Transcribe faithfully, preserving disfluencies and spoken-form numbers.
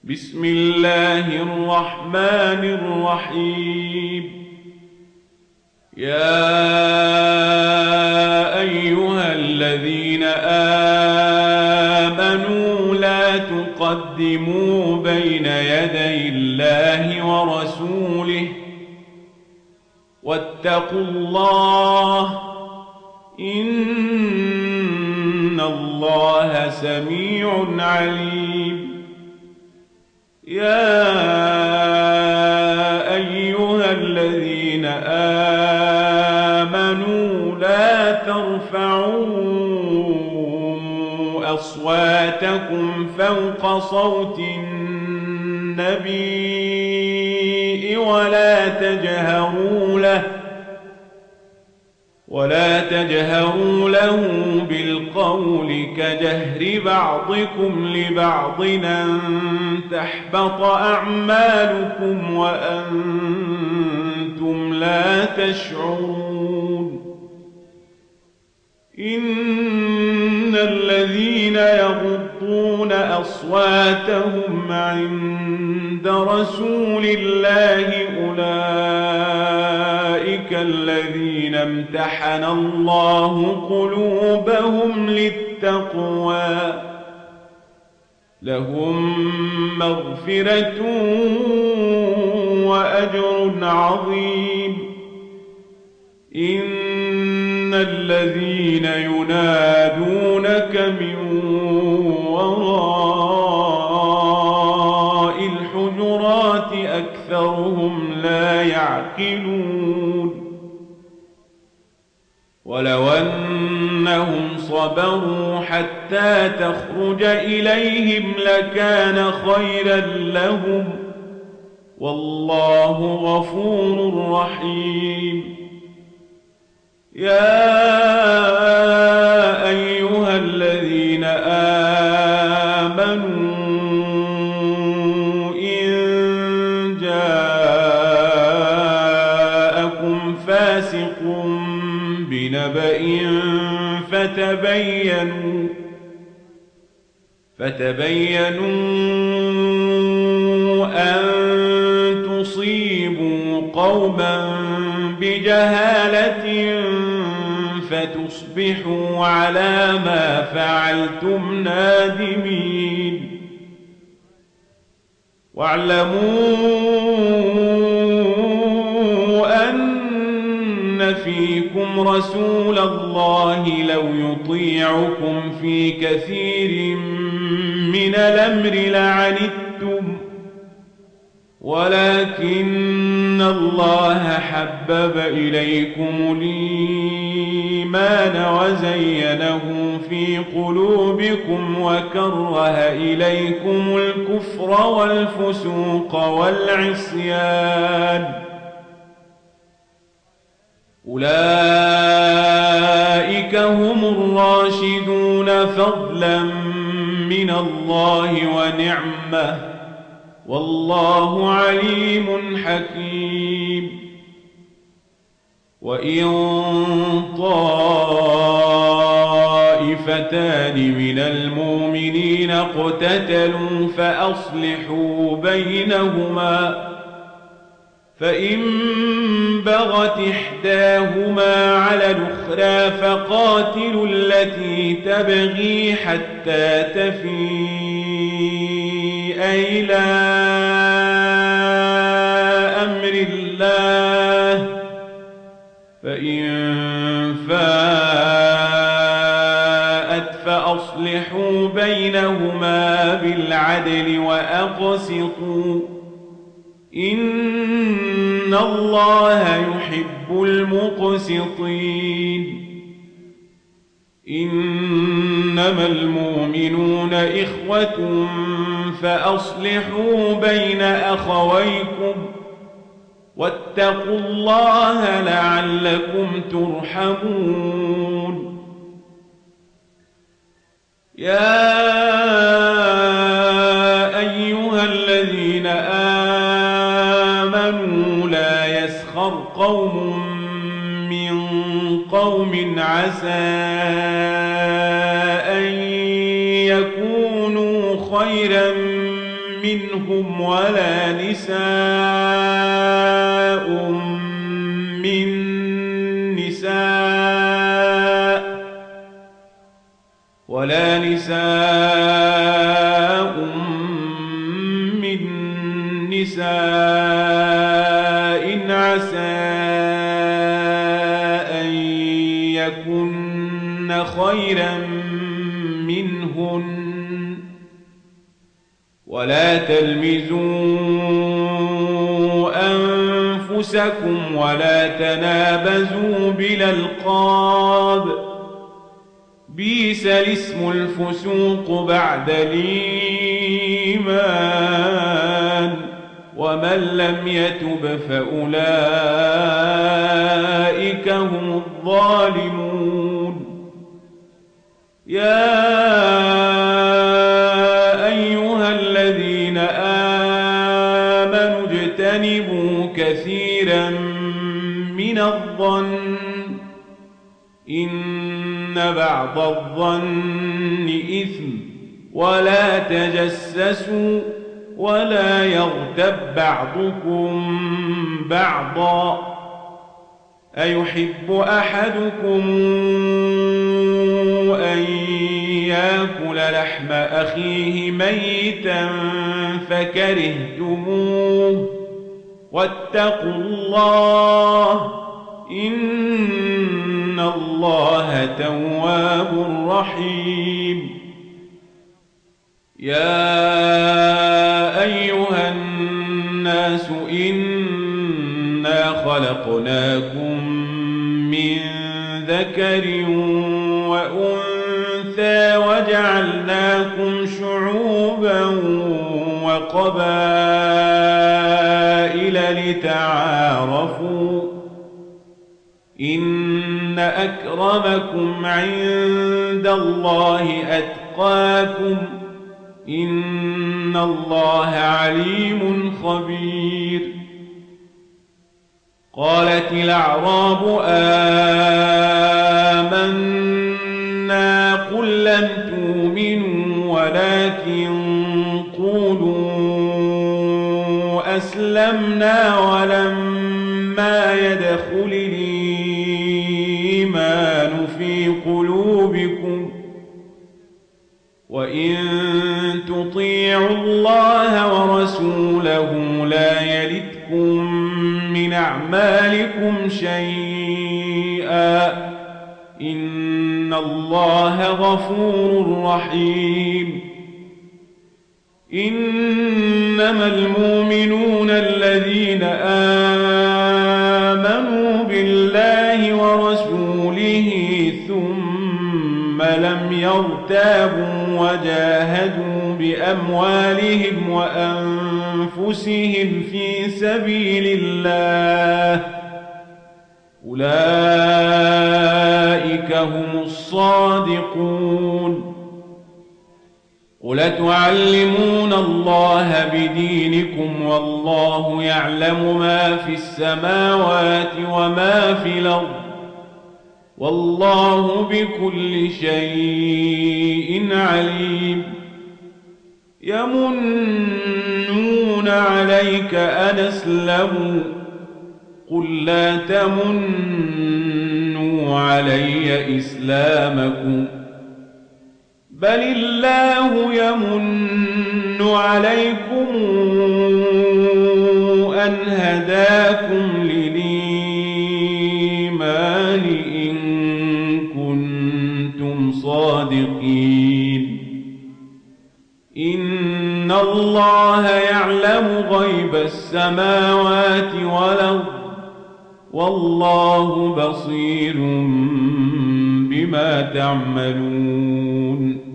بسم الله الرحمن الرحيم. يا أيها الذين آمنوا لا تقدموا بين يدي الله ورسوله واتقوا الله إن الله سميع عليم. يا أيها الذين آمنوا لا ترفعوا أصواتكم فوق صوت النبي ولا تجهروا له ولا تجهروا له بالقول كجهر بعضكم لبعض أن تحبط أعمالكم وأنتم لا تشعرون. إن الذين يغضون أصواتهم عند رسول الله أولئك الذين امتحن الله قلوبهم للتقوى لهم مغفرة وأجر عظيم. إن الذين ينادونك من وراء الحجرات أكثرهم لا يعقلون. ولو أنهم صبروا حتى تخرج إليهم لكان خيرا لهم والله غفور رحيم. يا أيها الذين آمنوا إن جاءكم فاسق بنبأ فتبينوا فتبينوا أن تصيبوا قوما بجهالة فتصبحوا على ما فعلتم نادمين. واعلموا أن فيكم رسول الله لو يطيعكم في كثير من الأمر لعنتم ولكن الله حبب إليكم الإيمان وزينه في قلوبكم وكره إليكم الكفر والفسوق والعصيان أولئك هم الراشدون فضلا من الله ونعمة والله عليم حكيم. وإن طائفتان من المؤمنين اقتتلوا فأصلحوا بينهما فإن بغت إحداهما على الأخرى فقاتلوا التي تبغي حتى تفيء إلى أمر الله فإن فاءت فأصلحوا بينهما بالعدل وأقسطوا إن الله يحب المقسطين. إنما المؤمنون إخوة فأصلحوا بين أخويكم واتقوا الله لعلكم ترحمون. يا أيها الذين آمنوا لا يسخر قوم من قوم عسى أن يكونوا خيرا منهم ولا نساء من نساء ولا نساء من نساء عسى أن يكن خيرا منهن ولا تلمزوا أنفسكم ولا تنابزوا بالألقاب بئس الاسم الفسوق بعد الإيمان ومن لم يتب فأولئك هم الظالمون يا أيها الذين آمنوا اجتنبوا كثيرا من الظن إن بعض الظن إثم ولا تجسسوا ولا يغتب بعضكم بعضا أيحب أحدكم أن يأكل لحم أخيه ميتا فكرهتموه واتقوا الله إن الله تواب رحيم يا أيها الناس إنا خلقناكم من ذكر وأنثى وجعلناكم شعوبا وقبائل لتعارفوا إن أكرمكم عند الله أتقاكم إن الله عليم خبير قالت الأعراب آمنا قل لم تؤمنوا ولكن قولوا أسلمنا ولما يدخل الإيمان في قلوبكم وإن تطيعوا الله ورسوله لا يلتكم من أعمالكم شيئا إن الله غفور رحيم إنما المؤمنون الذين آمنوا بالله ورسوله ثم لم يرتابوا وجاهدوا بأموالهم وأنفسهم في سبيل الله أولئك هم الصادقون قل تعلمون الله بدينكم والله يعلم ما في السماوات وما في الأرض والله بكل شيء عليم يمنون عليك أن أسلموا قل لا تمنوا علي إسلامكم بل الله يمن عليكم أن هداكم للإيمان إن كنتم صادقين إن الله يعلم غيب السماوات والأرض والله بصير بما تعملون